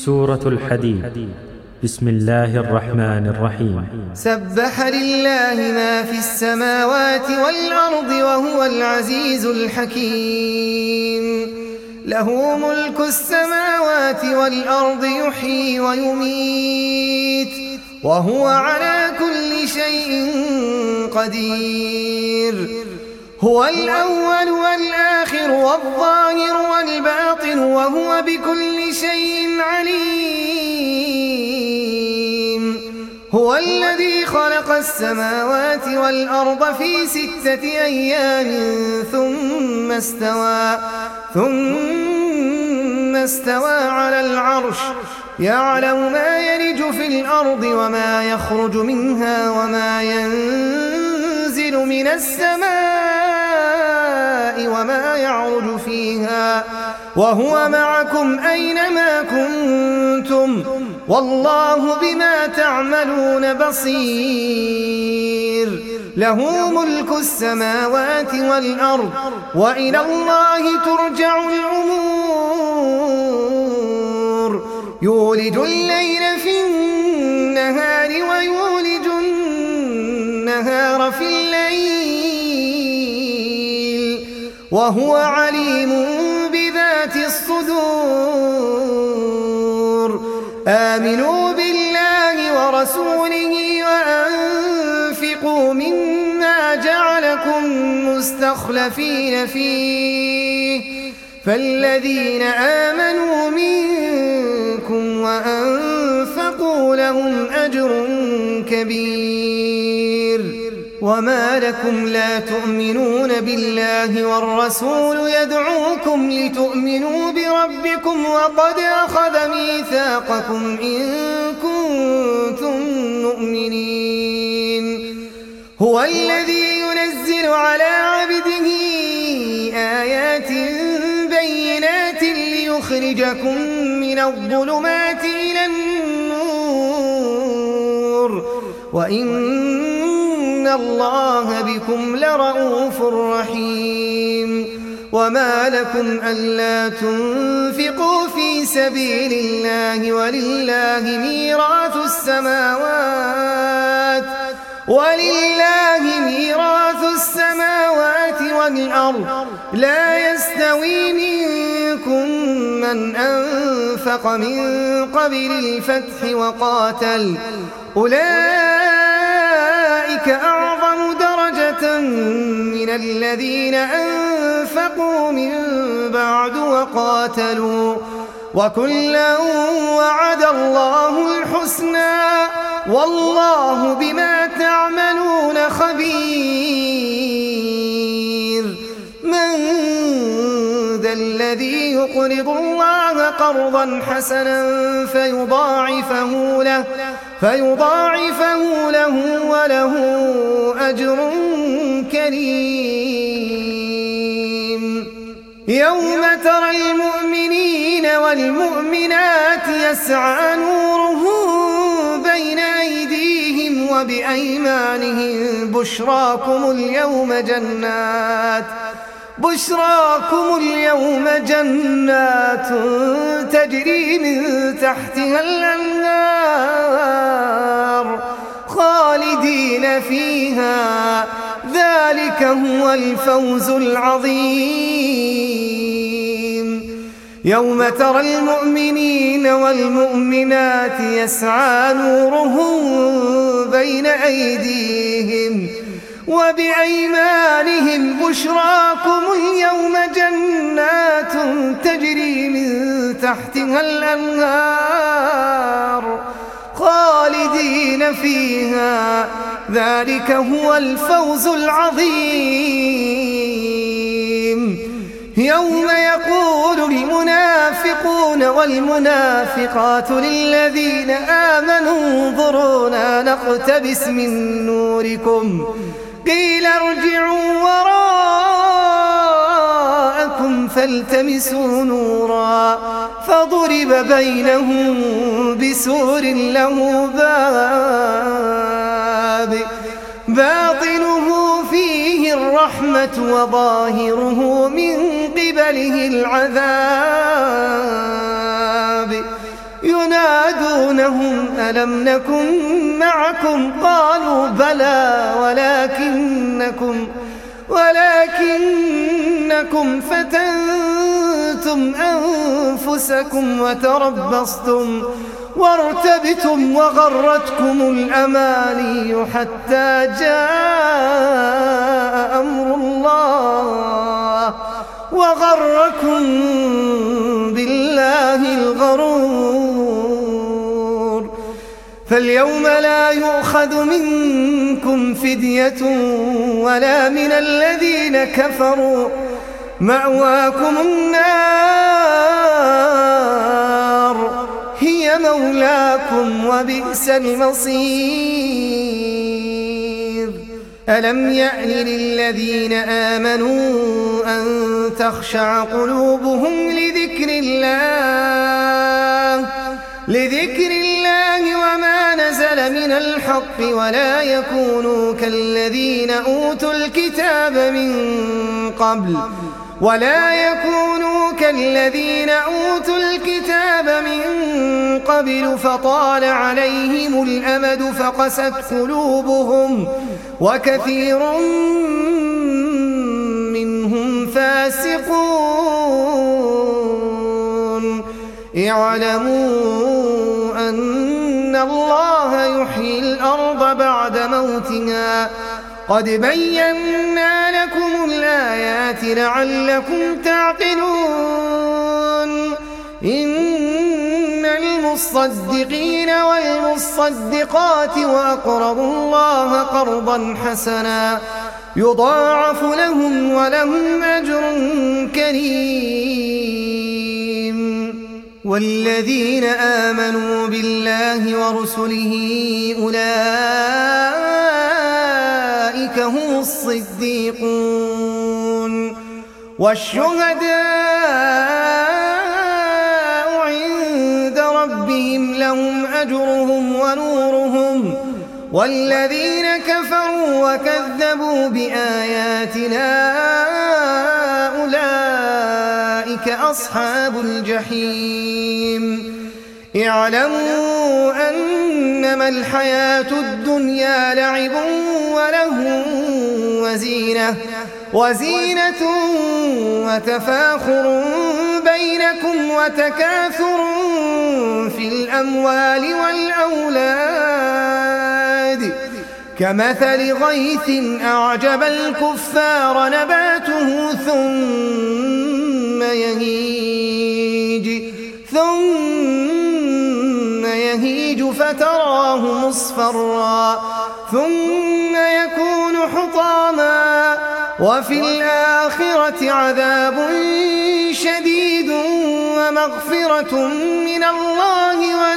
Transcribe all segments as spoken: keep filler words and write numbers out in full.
سورة الحديد. بسم الله الرحمن الرحيم. سبح لله ما في السماوات والأرض وهو العزيز الحكيم. له ملك السماوات والأرض يحيي ويميت وهو على كل شيء قدير. هو الأول والآخر والظاهر والباطن وهو بكل شيء عليم. هو الذي خلق السماوات والأرض في ستة أيام ثم استوى ثم استوى على العرش يعلم ما يلج في الأرض وما يخرج منها وما ينزل من السماء وما يعرج فيها وهو معكم أينما كنتم والله بما تعملون بصير. له ملك السماوات والأرض وإلى الله ترجع الأمور. يولج الليل في النهار ويولج النهار في الليل وهو عليم بذات الصدور. آمنوا بالله ورسوله وأنفقوا مما جعلكم مستخلفين فيه فالذين آمنوا منكم وأنفقوا لهم أجر كبير. وما لكم لا تؤمنون بالله والرسول يدعوكم لتؤمنوا بربكم وقد أخذ ميثاقكم إن كنتم مؤمنين. هو الذي ينزل على عبده آيات بينات ليخرجكم من الظلمات إلى النور وإن الله بكم لرؤوف رحيم. وما لكم ألا تنفقوا في سبيل الله ولله ميراث السماوات ولله ميراث السماوات والأرض لا يستوي منكم من أنفق من قبل الفتح وقاتل أولئك أعظم درجة من الذين أنفقوا من بعد وقاتلوا وكلا وعد الله الحسنى والله بما تعملون خبير. من ذا الذي يقرض الله قرضا حسنا فيضاعفه له فيضاعفه له وله أجر كريم. يوم ترى المؤمنين والمؤمنات يسعى نورهم بين أيديهم وبأيمانهم بشراكم اليوم جنات بشراكم اليوم جنات تجري من تحتها الأنهار خالدين فيها ذلك هو الفوز العظيم. يوم ترى المؤمنين والمؤمنات يسعى نورهم بين أيديهم وبأيمانهم بشراكم اليوم جنات تجري من تحتها الأنهار خالدين فيها ذلك هو الفوز العظيم. يوم يقول المنافقون والمنافقات للذين آمنوا انظرونا نقتبس من نوركم قيل ارجعوا وراءكم فالتمسوا نورا فضرب بينهم بسور له باب باطنه فيه الرحمة وظاهره من قبله العذاب ينادونهم ألم نكن معكم قالوا بلى ولكنكم ولكنكم فتنتم أنفسكم وتربصتم وارتبتم وغرتكم الأماني حتى جاء أمر الله وغركم بالله الغرور. فاليوم لا يؤخذ منكم فدية ولا من الذين كفروا مأواكم النار هي مولاكم وبئس المصير. ألم يأن للذين آمنوا أن تخشع قلوبهم لذكر الله لذكر الله وما نزل من الحق ولا يكونوا كالذين أوتوا الكتاب من قبل ولا يكونوا كالذين أوتوا الكتاب من قبل فطال عليهم الأمد فقست قلوبهم وكثير منهم فاسقون. اعلموا أن الله يحيي الأرض بعد موتها قد بينا لكم الآيات لعلكم تعقلون. إن المصدقين والمصدقات وأقرضوا الله قرضا حسنا يضاعف لهم ولهم أجر كريم. والذين آمنوا بالله ورسله أولئك هم الصديقون والشهداء عند ربهم لهم أجرهم ونورهم والذين كفروا وكذبوا بآياتنا أولئك أصحاب الجحيم. اعلموا أنما الحياة الدنيا لعب وله وزينة وزينة وتفاخر بينكم وتكاثر في الأموال والأولاد كمثل غيث أعجب الكفار نباته ثم يهيج ثم يهيج فتراه مصفرا ثم يكون حطاما وفي الآخرة عذاب شديد ومغفرة من الله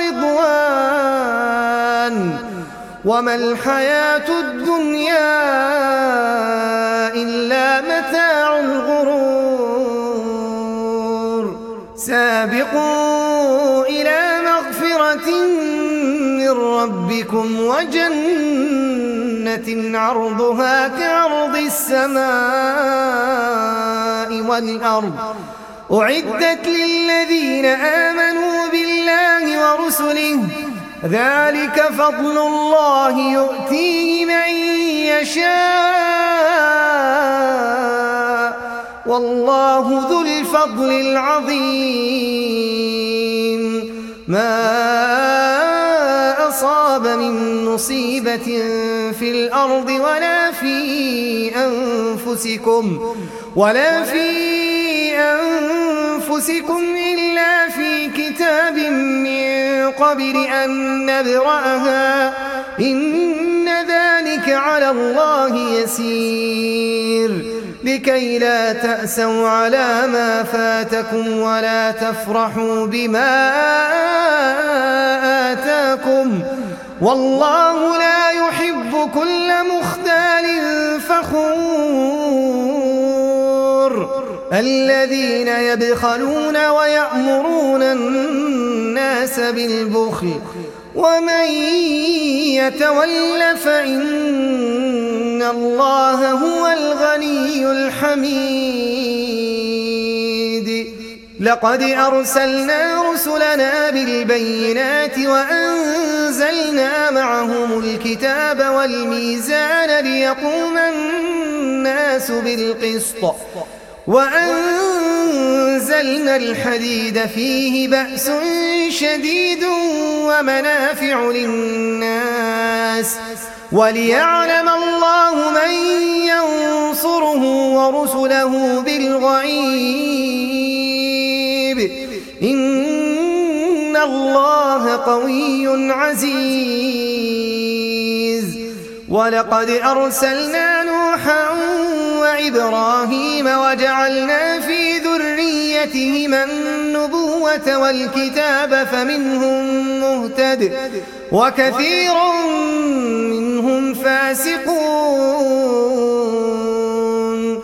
ورضوان وما الحياة الدنيا إلا متاع الغرور. سابقوا إلى مغفرة من ربكم وجنة عرضها كعرض السماء والأرض أعدت للذين آمنوا بالله ورسله ذلك فضل الله يؤتيه من يشاء والله ذو الفضل العظيم. ما أصاب من مصيبة في الأرض ولا في أنفسكم ولا في أنفسكم إلا في كتاب من قبل أن نبرأها إن ذلك على الله يسير. لكي لا تأسوا على ما فاتكم ولا تفرحوا بما آتاكم والله لا يحب كل مختال فخور. الذين يبخلون ويأمرون الناس بالبخل ومن يتول فإن الله هو الغني الحميد. لقد أرسلنا رسلنا بالبينات وأنزلنا معهم الكتاب والميزان ليقوم الناس بالقسط وأنزلنا الحديد فيه بأس شديد ومنافع للناس وليعلم الله من ينصره ورسله بالغيب إن الله قوي عزيز. ولقد أرسلنا نوحا وإبراهيم وجعلنا في ذريتهما النبوة والكتاب فمنهم مهتد وكثير منهم فاسقون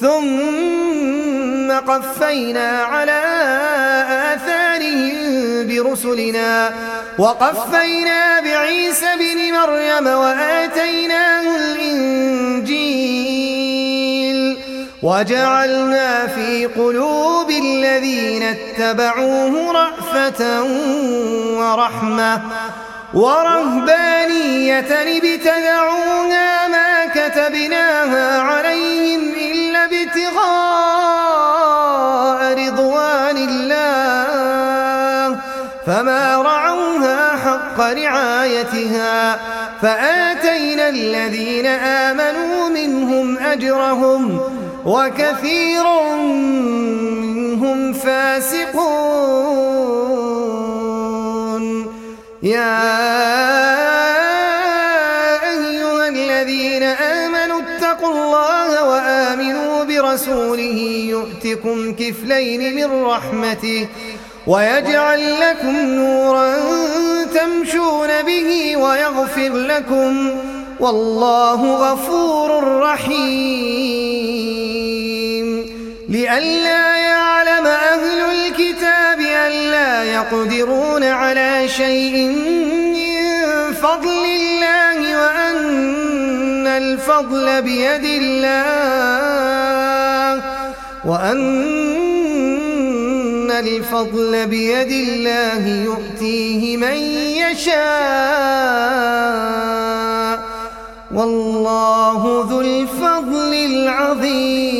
ثم قفينا على آثارهم برسلنا وقفينا بعيسى بن مريم وآتيناه الإنجيل وجعلنا في قلوب الذين اتبعوه رأفة ورحمة ورهبانية ابتدعوها ما كتبناها عليهم إلا ابتغاء رضوان الله فما رعوها حق رعايتها فآتينا الذين آمنوا منهم أجرهم وكثير منهم فاسقون. يا أيها الذين آمنوا اتقوا الله وآمنوا برسوله يؤتكم كفلين من رحمته ويجعل لكم نورا تمشون به ويغفر لكم والله غفور رحيم. لئلا يعلم أهل الكتاب ألا يقدرون على شيء من فضل الله وأن الفضل بيد الله وأن الفضل بيد الله يؤتيه من يشاء والله ذو الفضل العظيم.